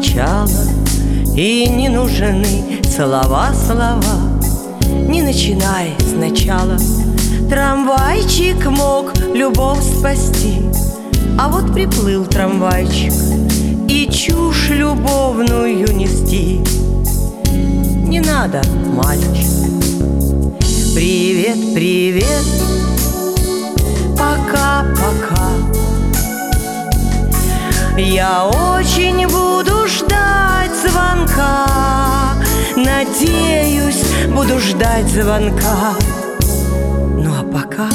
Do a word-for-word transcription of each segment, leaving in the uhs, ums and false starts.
начала, и не нужны слова-слова. Не начинай сначала. Трамвайчик мог любовь спасти, а вот приплыл трамвайчик и чушь любовную нести. Не надо, мальчик. Привет, привет, пока-пока. Я очень буду ждать звонка, надеюсь, буду ждать звонка. Ну а пока...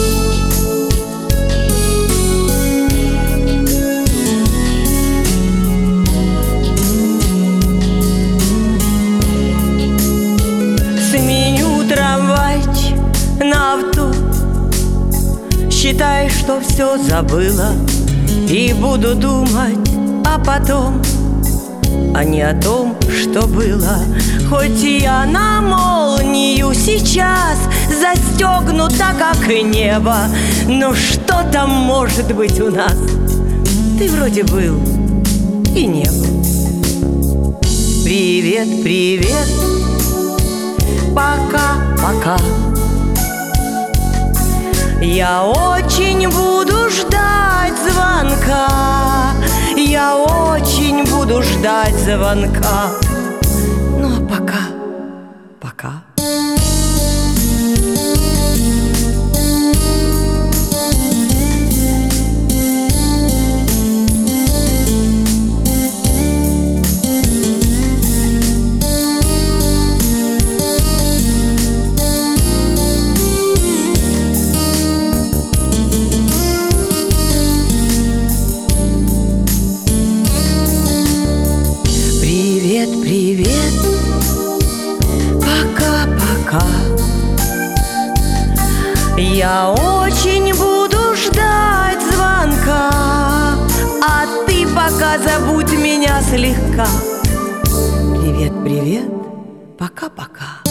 Сменю трамвайчик на авто, считай, что все забыла, и буду думать о потом, а не о том, что было. Хоть я на молнию сейчас застегнута, как и небо, но что там может быть у нас? Ты вроде был и не был. Привет, привет, пока-пока. Я очень буду ждать звонка, я очень буду ждать звонка. Ну а пока, пока. Привет, привет, пока-пока. Я очень буду ждать звонка, а ты пока забудь меня слегка. Привет, привет, пока-пока.